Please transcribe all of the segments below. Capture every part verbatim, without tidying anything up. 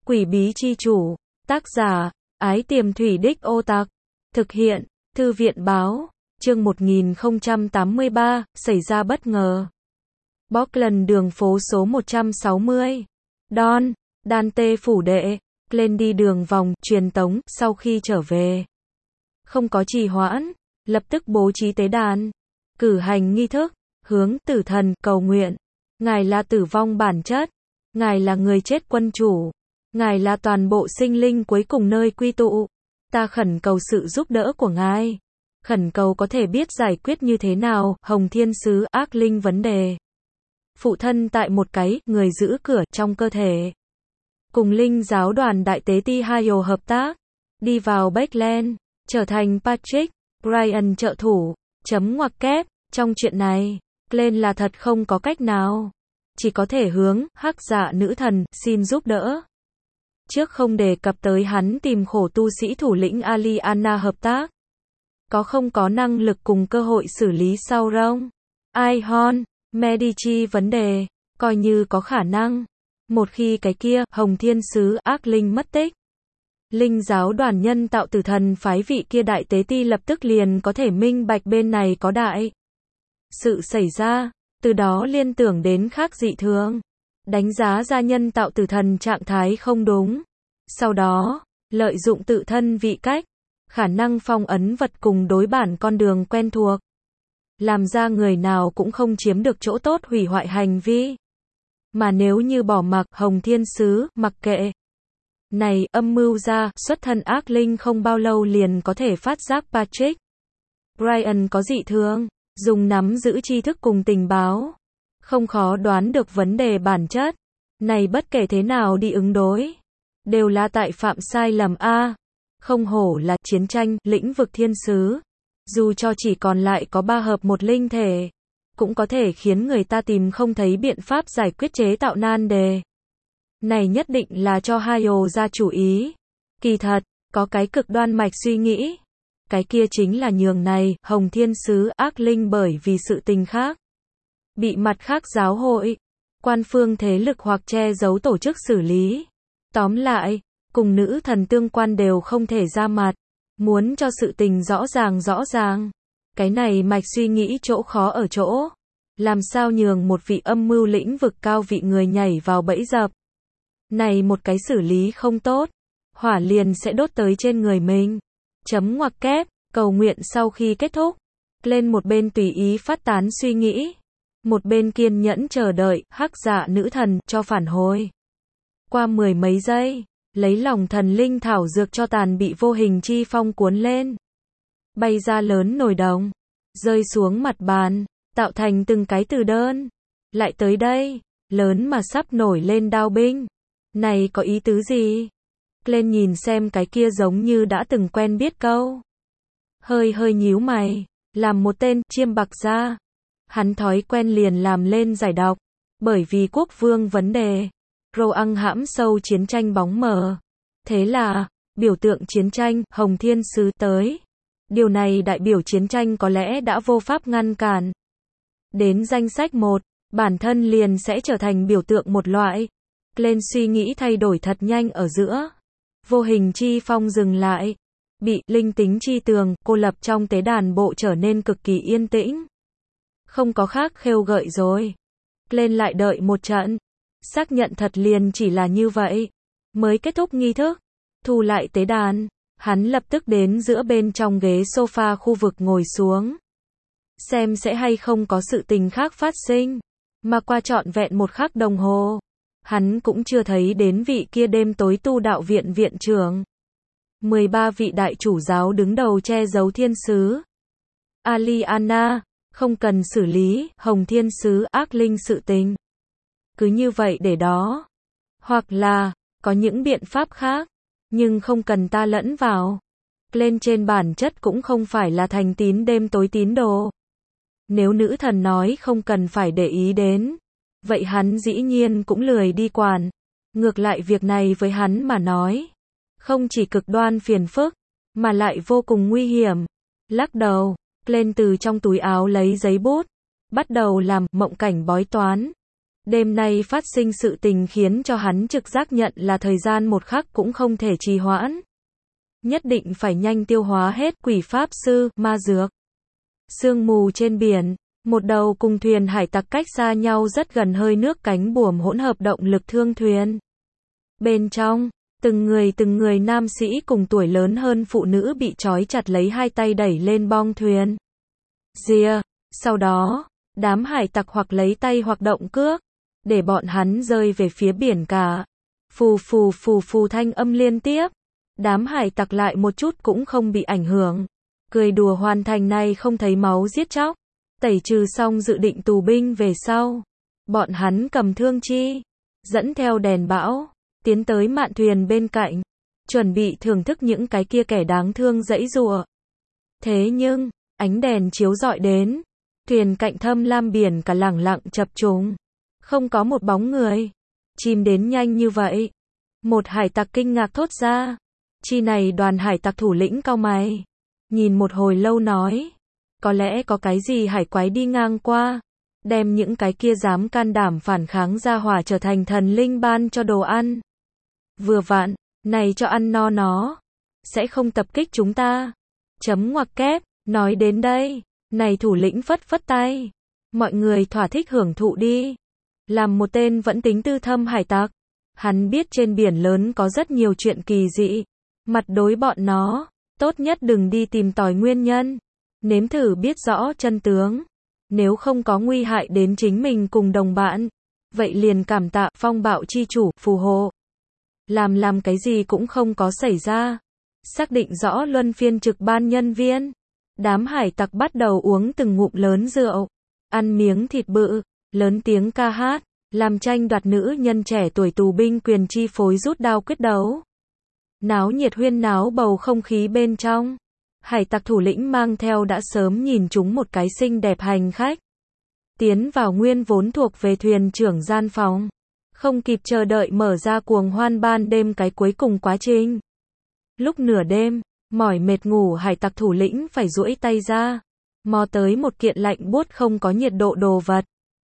Quỷ bí chi chủ. Tác giả, Ái Tiềm Thủy Đích Ô Tạc. Thực hiện, Thư viện báo. Chương một nghìn không trăm tám mươi ba, xảy ra bất ngờ. Portland đường phố số một trăm sáu mươi. Don, Dante phủ đệ. Glenn đi đường vòng, truyền tống, sau khi trở về. Không có trì hoãn, lập tức bố trí tế đàn. Cử hành nghi thức, hướng tử thần, cầu nguyện. Ngài là tử vong bản chất. Ngài là người chết quân chủ. Ngài là toàn bộ sinh linh cuối cùng nơi quy tụ. Ta khẩn cầu sự giúp đỡ của Ngài. Khẩn cầu có thể biết giải quyết như thế nào, Hồng Thiên Sứ, ác linh vấn đề. Phụ thân tại một cái, người giữ cửa, trong cơ thể. Cùng linh giáo đoàn đại tế ti Hayo hợp tác. Đi vào Backland, trở thành Patrick, Brian trợ thủ. Chấm ngoặc kép, trong chuyện này, Glenn là thật không có cách nào. Chỉ có thể hướng, hắc dạ nữ thần, xin giúp đỡ. Trước không đề cập tới hắn tìm khổ tu sĩ thủ lĩnh Aliana hợp tác. Có không có năng lực cùng cơ hội xử lý sau rông. Ihon, Medici vấn đề, coi như có khả năng. Một khi cái kia, Hồng Thiên Sứ, ác linh mất tích. Linh giáo đoàn nhân tạo tử thần phái vị kia đại tế ti lập tức liền có thể minh bạch bên này có đại sự xảy ra, từ đó liên tưởng đến khác dị thường. Đánh giá ra nhân tạo tử thần trạng thái không đúng. Sau đó, lợi dụng tự thân vị cách, khả năng phong ấn vật cùng đối bản con đường quen thuộc. Làm ra người nào cũng không chiếm được chỗ tốt hủy hoại hành vi. Mà nếu như bỏ mặc Hồng Thiên Sứ, mặc kệ. Này, âm mưu ra, xuất thân ác linh không bao lâu liền có thể phát giác Patrick. Brian có dị thường, dùng nắm giữ tri thức cùng tình báo. Không khó đoán được vấn đề bản chất. Này bất kể thế nào đi ứng đối. Đều là tại phạm sai lầm A. Không hổ là chiến tranh, lĩnh vực thiên sứ. Dù cho chỉ còn lại có ba hợp một linh thể. Cũng có thể khiến người ta tìm không thấy biện pháp giải quyết chế tạo nan đề. Này nhất định là cho Hayo ra chủ ý. Kỳ thật, có cái cực đoan mạch suy nghĩ. Cái kia chính là nhường này, Hồng Thiên Sứ, ác linh bởi vì sự tình khác. Bị mặt khác giáo hội, quan phương thế lực hoặc che giấu tổ chức xử lý. Tóm lại, cùng nữ thần tương quan đều không thể ra mặt. Muốn cho sự tình rõ ràng rõ ràng. Cái này mạch suy nghĩ chỗ khó ở chỗ. Làm sao nhường một vị âm mưu lĩnh vực cao vị người nhảy vào bẫy dập. Này một cái xử lý không tốt. Hỏa liền sẽ đốt tới trên người mình. Chấm ngoặc kép, cầu nguyện sau khi kết thúc. Lên một bên tùy ý phát tán suy nghĩ. Một bên kiên nhẫn chờ đợi, hắc dạ nữ thần, cho phản hồi. Qua mười mấy giây, lấy lòng thần linh thảo dược cho tàn bị vô hình chi phong cuốn lên. Bay ra lớn nồi đồng, rơi xuống mặt bàn, tạo thành từng cái từ đơn. Lại tới đây, lớn mà sắp nổi lên đao binh. Này có ý tứ gì? Lên nhìn xem cái kia giống như đã từng quen biết câu. Hơi hơi nhíu mày, làm một tên chiêm bạc ra. Hắn thói quen liền làm lên giải đọc, bởi vì quốc vương vấn đề. Roang hãm sâu chiến tranh bóng mờ. Thế là, biểu tượng chiến tranh, Hồng Thiên Sứ tới. Điều này đại biểu chiến tranh có lẽ đã vô pháp ngăn cản. Đến danh sách một, bản thân liền sẽ trở thành biểu tượng một loại. Lên suy nghĩ thay đổi thật nhanh ở giữa. Vô hình chi phong dừng lại. Bị linh tính chi tường, cô lập trong tế đàn bộ trở nên cực kỳ yên tĩnh. Không có khác khêu gợi rồi. Lên lại đợi một trận. Xác nhận thật liền chỉ là như vậy. Mới kết thúc nghi thức. Thu lại tế đàn. Hắn lập tức đến giữa bên trong ghế sofa khu vực ngồi xuống. Xem sẽ hay không có sự tình khác phát sinh. Mà qua trọn vẹn một khắc đồng hồ. Hắn cũng chưa thấy đến vị kia đêm tối tu đạo viện viện trưởng. mười ba vị đại chủ giáo đứng đầu che giấu thiên sứ. Aliana, không cần xử lý, Hồng Thiên Sứ, ác linh sự tình. Cứ như vậy để đó. Hoặc là, có những biện pháp khác. Nhưng không cần ta lẫn vào. Lên trên bản chất cũng không phải là thành tín đêm tối tín đồ. Nếu nữ thần nói không cần phải để ý đến. Vậy hắn dĩ nhiên cũng lười đi quản. Ngược lại việc này với hắn mà nói. Không chỉ cực đoan phiền phức. Mà lại vô cùng nguy hiểm. Lắc đầu. Lên từ trong túi áo lấy giấy bút. Bắt đầu làm mộng cảnh bói toán. Đêm nay phát sinh sự tình khiến cho hắn trực giác nhận là thời gian một khắc cũng không thể trì hoãn. Nhất định phải nhanh tiêu hóa hết quỷ pháp sư, ma dược. Sương mù trên biển, một đầu cùng thuyền hải tặc cách xa nhau rất gần hơi nước cánh buồm hỗn hợp động lực thương thuyền. Bên trong, từng người từng người nam sĩ cùng tuổi lớn hơn phụ nữ bị trói chặt lấy hai tay đẩy lên bong thuyền. Rìa, sau đó, đám hải tặc hoặc lấy tay hoặc động cước, để bọn hắn rơi về phía biển cả. Phù phù phù phù thanh âm liên tiếp. Đám hải tặc lại một chút cũng không bị ảnh hưởng. Cười đùa hoàn thành này không thấy máu giết chóc. Tẩy trừ xong dự định tù binh về sau. Bọn hắn cầm thương chi, dẫn theo đèn bão, tiến tới mạn thuyền bên cạnh, chuẩn bị thưởng thức những cái kia kẻ đáng thương giãy giụa. Thế nhưng, ánh đèn chiếu rọi đến, thuyền cạnh thâm lam biển cả lẳng lặng chập trùng, không có một bóng người. Chìm đến nhanh như vậy. Một hải tặc kinh ngạc thốt ra. Chi này đoàn hải tặc thủ lĩnh cau mày, nhìn một hồi lâu nói, có lẽ có cái gì hải quái đi ngang qua, đem những cái kia dám can đảm phản kháng ra hỏa trở thành thần linh ban cho đồ ăn. Vừa vặn, này cho ăn no nó, sẽ không tập kích chúng ta. Chấm ngoặc kép, nói đến đây, này thủ lĩnh phất phất tay, mọi người thỏa thích hưởng thụ đi. Làm một tên vẫn tính tư thâm hải tặc, hắn biết trên biển lớn có rất nhiều chuyện kỳ dị. Mặt đối bọn nó, tốt nhất đừng đi tìm tòi nguyên nhân, nếm thử biết rõ chân tướng. Nếu không có nguy hại đến chính mình cùng đồng bạn, vậy liền cảm tạ phong bạo chi chủ, phù hộ. Làm làm cái gì cũng không có xảy ra. Xác định rõ luân phiên trực ban nhân viên. Đám hải tặc bắt đầu uống từng ngụm lớn rượu, ăn miếng thịt bự, lớn tiếng ca hát, làm tranh đoạt nữ nhân trẻ tuổi tù binh quyền chi phối rút đao quyết đấu. Náo nhiệt huyên náo bầu không khí bên trong. Hải tặc thủ lĩnh mang theo đã sớm nhìn chúng một cái xinh đẹp hành khách. Tiến vào nguyên vốn thuộc về thuyền trưởng gian phòng. Không kịp chờ đợi mở ra cuồng hoan ban đêm cái cuối cùng quá trình. Lúc nửa đêm, mỏi mệt ngủ hải tặc thủ lĩnh phải duỗi tay ra, mò tới một kiện lạnh buốt không có nhiệt độ đồ vật.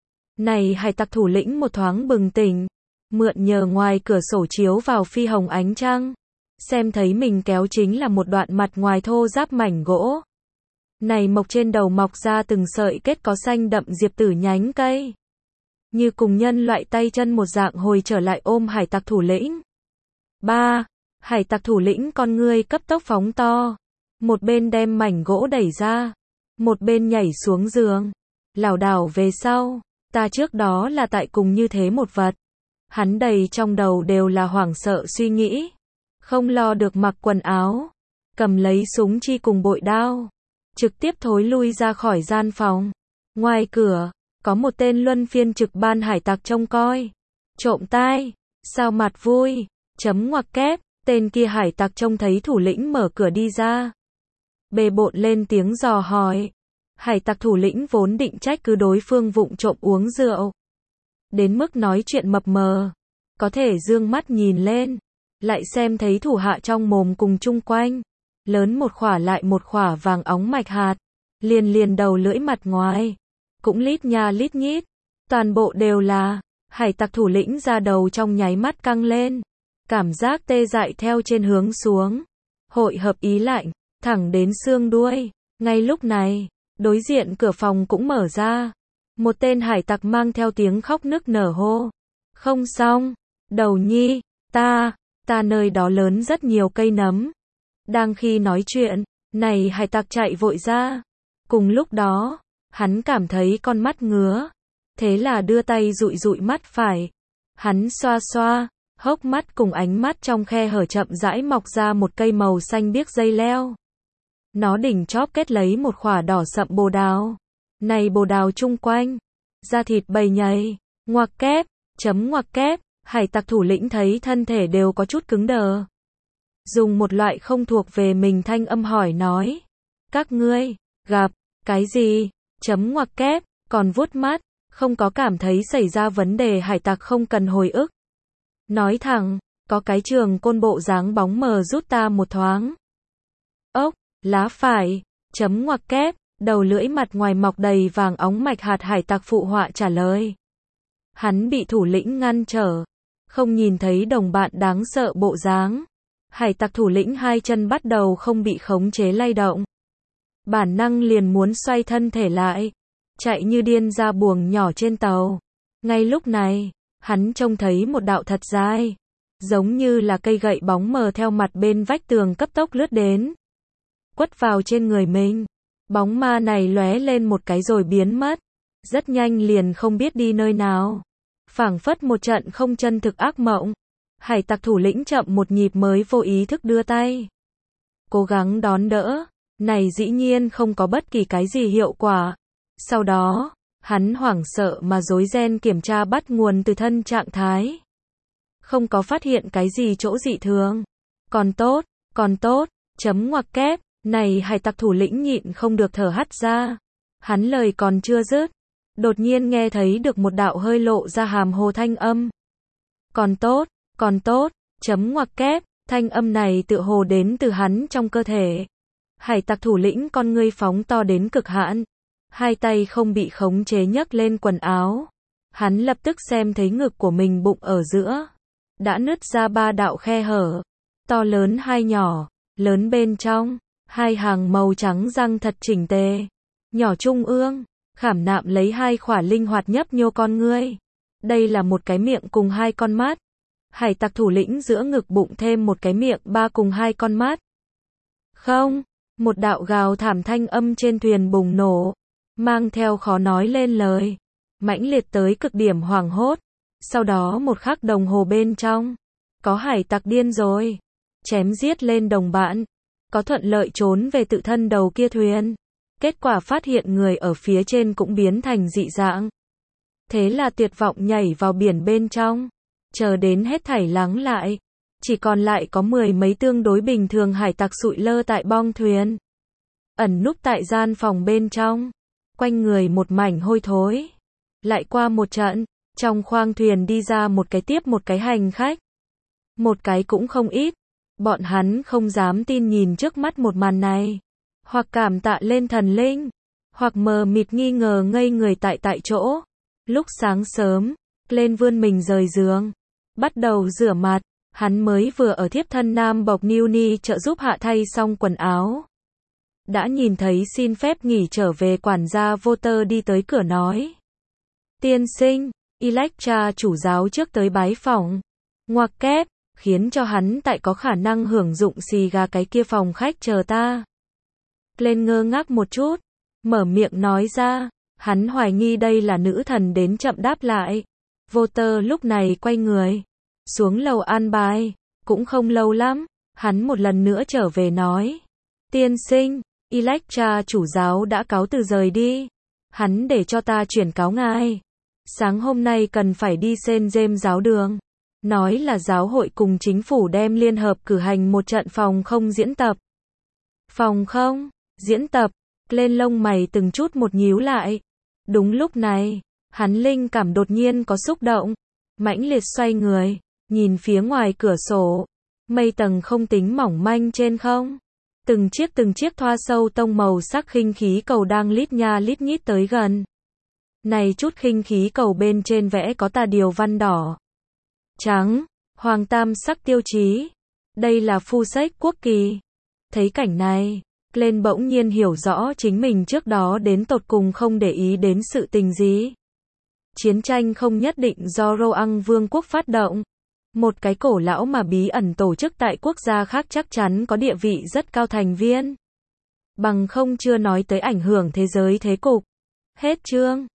Này hải tặc thủ lĩnh một thoáng bừng tỉnh, mượn nhờ ngoài cửa sổ chiếu vào phi hồng ánh trăng. Xem thấy mình kéo chính là một đoạn mặt ngoài thô ráp mảnh gỗ. Này mộc trên đầu mọc ra từng sợi kết có xanh đậm diệp tử nhánh cây. Như cùng nhân loại tay chân một dạng hồi trở lại ôm hải tặc thủ lĩnh. Ba, hải tặc thủ lĩnh con ngươi cấp tốc phóng to. Một bên đem mảnh gỗ đẩy ra. Một bên nhảy xuống giường. Lảo đảo về sau. Ta trước đó là tại cùng như thế một vật. Hắn đầy trong đầu đều là hoảng sợ suy nghĩ. Không lo được mặc quần áo, cầm lấy súng chi cùng bội đao, trực tiếp thối lui ra khỏi gian phòng. Ngoài cửa, có một tên luân phiên trực ban hải tặc trông coi. Trộm tai, sao mặt vui, chấm ngoặc kép, tên kia hải tặc trông thấy thủ lĩnh mở cửa đi ra. Bề bộn lên tiếng dò hỏi. Hải tặc thủ lĩnh vốn định trách cứ đối phương vụng trộm uống rượu. Đến mức nói chuyện mập mờ, có thể dương mắt nhìn lên. Lại xem thấy thủ hạ trong mồm cùng chung quanh, lớn một khỏa lại một khỏa vàng óng mạch hạt, liền liền đầu lưỡi mặt ngoài, cũng lít nha lít nhít, toàn bộ đều là, hải tặc thủ lĩnh ra đầu trong nháy mắt căng lên, cảm giác tê dại theo trên hướng xuống, hội hợp ý lạnh, thẳng đến xương đuôi. Ngay lúc này, đối diện cửa phòng cũng mở ra, một tên hải tặc mang theo tiếng khóc nức nở hô, không xong, đầu nhi, ta Ta nơi đó lớn rất nhiều cây nấm. Đang khi nói chuyện, này hải tặc chạy vội ra. Cùng lúc đó, hắn cảm thấy con mắt ngứa. Thế là đưa tay dụi dụi mắt phải. Hắn xoa xoa, hốc mắt cùng ánh mắt trong khe hở chậm rãi mọc ra một cây màu xanh biếc dây leo. Nó đỉnh chóp kết lấy một khỏa đỏ sậm bồ đào. Này bồ đào chung quanh, da thịt bầy nhầy, ngoặc kép, chấm ngoặc kép. Hải tặc thủ lĩnh thấy thân thể đều có chút cứng đờ. Dùng một loại không thuộc về mình thanh âm hỏi nói. Các ngươi, gặp, cái gì? Chấm ngoặc kép, còn vuốt mắt, không có cảm thấy xảy ra vấn đề hải tặc không cần hồi ức. Nói thẳng, có cái trường côn bộ dáng bóng mờ rút ta một thoáng. Ốc, lá phải, chấm ngoặc kép, đầu lưỡi mặt ngoài mọc đầy vàng óng mạch hạt hải tặc phụ họa trả lời. Hắn bị thủ lĩnh ngăn trở, không nhìn thấy đồng bạn đáng sợ bộ dáng. Hải tặc thủ lĩnh hai chân bắt đầu không bị khống chế lay động. Bản năng liền muốn xoay thân thể lại, chạy như điên ra buồng nhỏ trên tàu. Ngay lúc này, hắn trông thấy một đạo thật dài, giống như là cây gậy bóng mờ theo mặt bên vách tường cấp tốc lướt đến, quất vào trên người mình. Bóng ma này lóe lên một cái rồi biến mất, rất nhanh liền không biết đi nơi nào. Phảng phất một trận không chân thực ác mộng. Hải tặc thủ lĩnh chậm một nhịp mới vô ý thức đưa tay, cố gắng đón đỡ, này dĩ nhiên không có bất kỳ cái gì hiệu quả. Sau đó, hắn hoảng sợ mà rối ren kiểm tra bắt nguồn từ thân trạng thái. Không có phát hiện cái gì chỗ dị thường. Còn tốt, còn tốt, chấm ngoặc kép, này hải tặc thủ lĩnh nhịn không được thở hắt ra. Hắn lời còn chưa dứt, đột nhiên nghe thấy được một đạo hơi lộ ra hàm hồ thanh âm. Còn tốt, còn tốt, chấm ngoặc kép, thanh âm này tựa hồ đến từ hắn trong cơ thể. Hải tặc thủ lĩnh con ngươi phóng to đến cực hạn, hai tay không bị khống chế nhấc lên quần áo. Hắn lập tức xem thấy ngực của mình bụng ở giữa đã nứt ra ba đạo khe hở, to lớn hai nhỏ, lớn bên trong, hai hàng màu trắng răng thật chỉnh tề, nhỏ trung ương, khảm nạm lấy hai khỏa linh hoạt nhấp nhô con ngươi. Đây là một cái miệng cùng hai con mắt. Hải tặc thủ lĩnh giữa ngực bụng thêm một cái miệng ba cùng hai con mắt. Không, một đạo gào thảm thanh âm trên thuyền bùng nổ, mang theo khó nói lên lời, mãnh liệt tới cực điểm hoảng hốt. Sau đó một khắc đồng hồ bên trong, có hải tặc điên rồi, chém giết lên đồng bạn, có thuận lợi trốn về tự thân đầu kia thuyền. Kết quả phát hiện người ở phía trên cũng biến thành dị dạng. Thế là tuyệt vọng nhảy vào biển bên trong. Chờ đến hết thảy lắng lại, chỉ còn lại có mười mấy tương đối bình thường hải tặc sụi lơ tại bong thuyền, ẩn núp tại gian phòng bên trong, quanh người một mảnh hôi thối. Lại qua một trận, trong khoang thuyền đi ra một cái tiếp một cái hành khách. Một cái cũng không ít. Bọn hắn không dám tin nhìn trước mắt một màn này, hoặc cảm tạ lên thần linh, hoặc mờ mịt nghi ngờ ngây người tại tại chỗ. Lúc sáng sớm, lên vươn mình rời giường, bắt đầu rửa mặt. Hắn mới vừa ở thiếp thân nam bọc Newni trợ giúp hạ thay xong quần áo, đã nhìn thấy xin phép nghỉ trở về quản gia Voter đi tới cửa nói: tiên sinh, Electra chủ giáo trước tới bái phỏng. Ngoặc kép, khiến cho hắn tại có khả năng hưởng dụng xì gà cái kia phòng khách chờ ta. Lên ngơ ngác một chút, mở miệng nói ra, hắn hoài nghi đây là nữ thần đến chậm đáp lại. Voter lúc này quay người, xuống lầu an bài, cũng không lâu lắm, hắn một lần nữa trở về nói: tiên sinh, Electra chủ giáo đã cáo từ rời đi. Hắn để cho ta chuyển cáo ngài. Sáng hôm nay cần phải đi Saint James giáo đường. Nói là giáo hội cùng chính phủ đem liên hợp cử hành một trận phòng không diễn tập. Phòng không? Diễn tập? Lên lông mày từng chút một nhíu lại. Đúng lúc này, hắn linh cảm đột nhiên có xúc động. Mãnh liệt xoay người, nhìn phía ngoài cửa sổ. Mây tầng không tính mỏng manh trên không. Từng chiếc từng chiếc thoa sâu tông màu sắc khinh khí cầu đang lít nha lít nhít tới gần. Này chút khinh khí cầu bên trên vẽ có tà điều văn đỏ, trắng, hoàng tam sắc tiêu chí. Đây là phu sách quốc kỳ. Thấy cảnh này, Glenn bỗng nhiên hiểu rõ chính mình trước đó đến tột cùng không để ý đến sự tình gì. Chiến tranh không nhất định do Roang Vương quốc phát động. Một cái cổ lão mà bí ẩn tổ chức tại quốc gia khác chắc chắn có địa vị rất cao thành viên. Bằng không chưa nói tới ảnh hưởng thế giới thế cục. Hết chương.